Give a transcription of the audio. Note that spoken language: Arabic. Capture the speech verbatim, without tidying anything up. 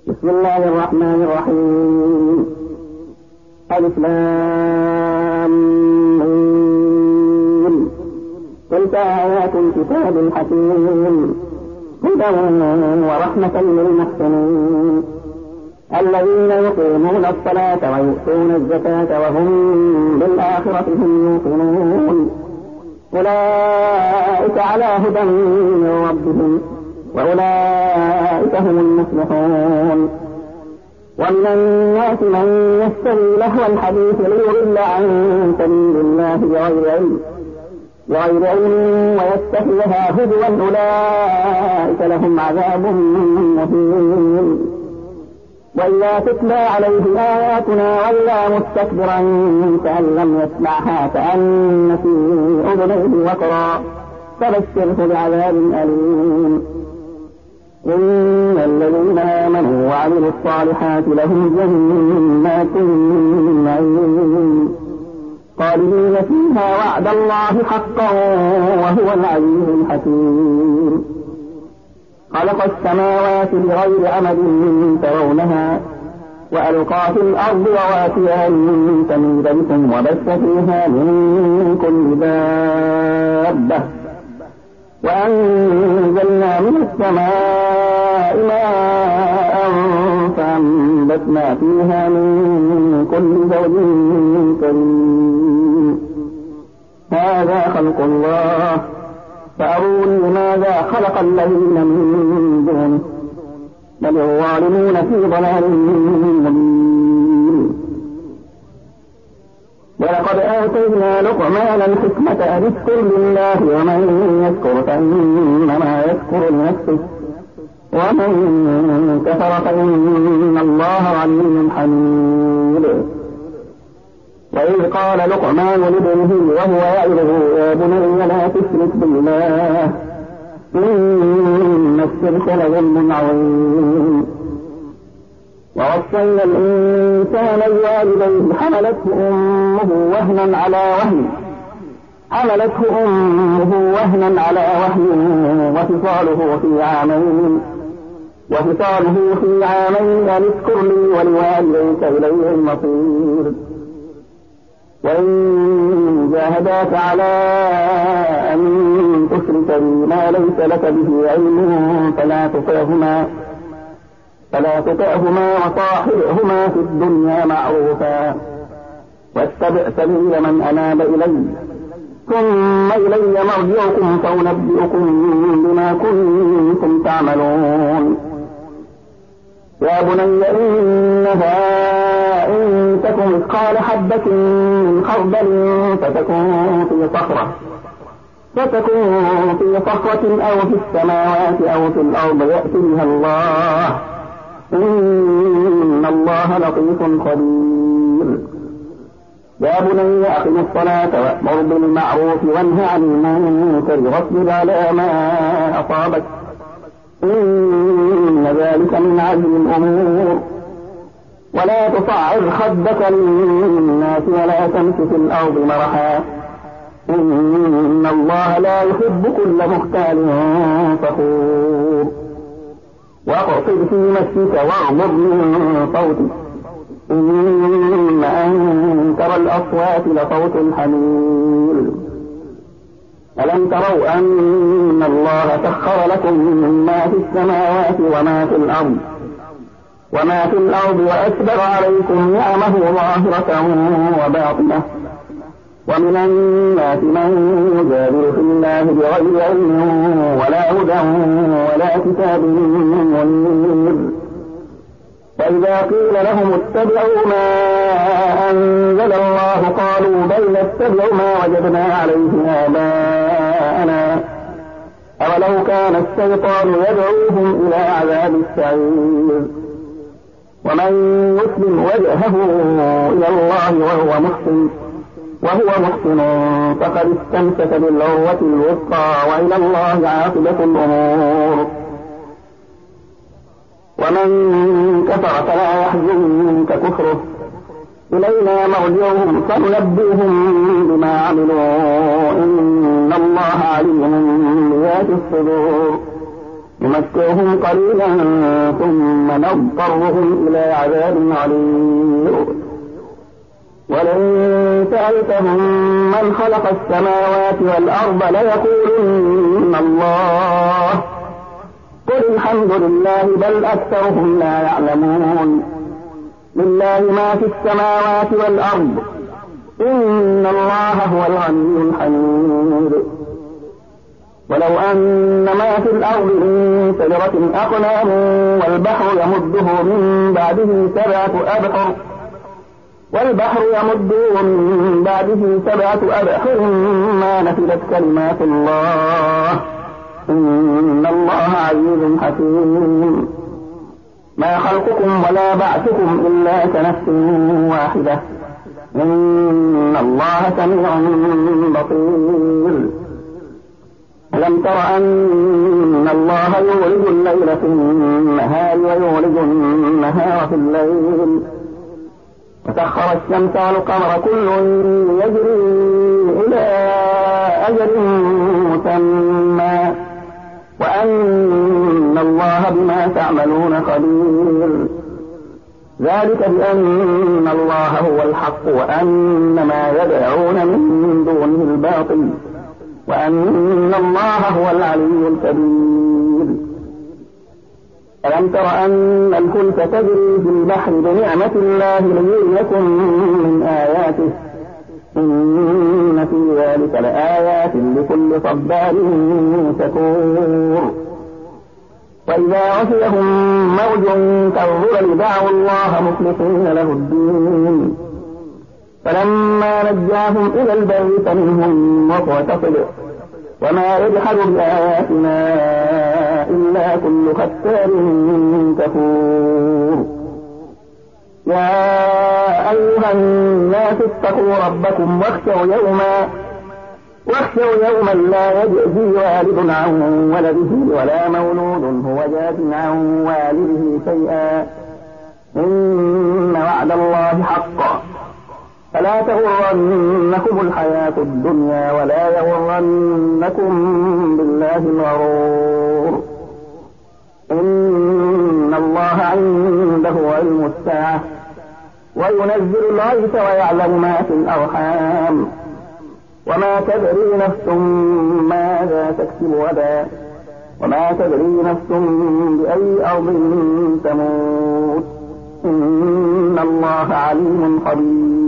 بسم الله الرحمن الرحيم. ألف لام ميم. تلك آيات الكتاب الحكيم هدى ورحمة للمحسنين الذين يقيمون الصلاة ويؤتون الزكاة وهم بالآخرة هم يوقنون أولئك على هدى من ربهم وأولئك هم المفلحون. ومن الناس من يشتري لهو الحديث ليضل عن سبيل الله بغير علم بغير علم ويتخذها هزوا أولئك لهم عذاب مهين. وإذا تتلى عليه آياتنا ولى مستكبرا كأن لم يسمعها كأن في أذنيه وقرا فبشره بعذاب أليم. إن الذين آمنوا وعملوا الصالحات لهم جنات النعيم خالدين فيها وعد الله حقا وهو العزيز الحكيم. خلق السماوات بغير أمد ترونها وألقى في الأرض رواسي أن تميد بكم وبث فيها من كل دابة وأنزلنا من السماء ماء فأنبتنا فيها من كل زوج كريم. هذا خلق الله فأروني ماذا خلق الذين من دونه بل الظالمون في ضلال مبين. ولقد آتينا لقمان الحكمة أن اشكر لله ومن يشكر فإنما يشكر لنفسه ومن كفر فإن الله غني حميد. وإذ قال لقمان لابنه وهو يعظه يا بني لا تشرك بالله إن الشرك لظلم عظيم. ووصينا الإنسان بوالديه حملته أمه وهنا على وهن حملته أمه وهنا على وهن وفصاله في عامين وفصاله في عامين أن اشكر لي ولوالديك إليه المصير. وإن جاهداك على أن تشرك بي ما ليس لك به علم فلا تطعهما فلا تطعهما وصاحبهما في الدنيا معروفا واتبع سبيل من أناب إلي ثم إلي مرجعكم فأنبئكم بما كنتم تعملون. يا بني إنها إن تكن مثقال حبة من خردل فتكن في صخرة فتكن في صخرة أو في السماوات أو في الأرض يأتي بها الله إن الله لطيف خبير. يا بني أقم الصلاة وأمر بالمعروف وانه عن المنكر واصبر على ما أصابك إن ذلك من عزم الأمور. ولا تصعر خدك للناس ولا تمش في الأرض مرحا إن الله لا يحب كل مختال فخور. واقصد في مشيك واغضض من صوتك إن أنكر الأصوات لصوت الحمير. ألم تروا أن الله سخر لكم ما في السماوات وما في الأرض وما في الأرض وأسبغ عليكم نعمه ظاهرة وباطنة ومن الناس من يجادل في الله بغير علم ولا هدى ولا كتاب منير. وإذا قيل لهم اتبعوا ما أنزل الله قالوا بل نتبع ما وجدنا عليه آباءنا أولو كان الشيطان يدعوهم إلى عذاب السعير. ومن يسلم وجهه إلى الله وهو محسن وهو محسن فقد استمسك بالعروة الوثقى وإلى الله عاقبة الأمور. ومن كفر فلا يحزنك كفره إلينا مرجعهم فننبئهم بما عملوا إن الله عليم بذات الصدور. نمتعهم قليلا ثم نضطرهم إلى عذاب عليم. ولئن سألتهم من خلق السماوات والأرض ليقولن الله قل الحمد لله بل أكثرهم لا يعلمون. لله ما في السماوات والأرض إن الله هو الغني الحميد. ولو أن ما في الأرض من شجرة أقلام والبحر يمده من بعده سبعة أبحر والبحر يمده من بعده سبعة أبحر ما نفدت كلمات الله إن الله عزيز حكيم. ما خلقكم ولا بعثكم إلا كنفس واحدة إن الله سميع بصير. ألم تر أن الله يولج الليل في النهار ويولج النهار في الليل وسخر الشمس والقمر كل يجري إلى أجل مسمى وأن الله بما تعملون خبير. ذلك بأن الله هو الحق وأن ما يدعون من دونه الباطل وأن الله هو العلي الكبير. ألم تر أن الفلك تجري في البحر بنعمة الله ليريكم من آياته إن في ذلك لآيات لكل صبار شكور. وإذا غشيهم موج كالظلل دعوا الله مخلصين له الدين فلما نجاهم إلى البر فمنهم مقتصد وما يجحد بآياتنا إلا كل ختار كفور. يا أيها الناس اتقوا ربكم واخشوا يوما واخشوا يوما لا يجزي والد عن ولده ولا مولود هو جاز عن والده شيئا إن وعد الله حق فلا تغرنكم الحياة الدنيا ولا يغرنكم بالله الغرور. إن الله عنده علم الساعة وينزل الغيث ويعلم ما في الأرحام وما تدري نفس ماذا تكسب غدا وما تدري نفس بأي أرض تموت إن الله عليم خبير.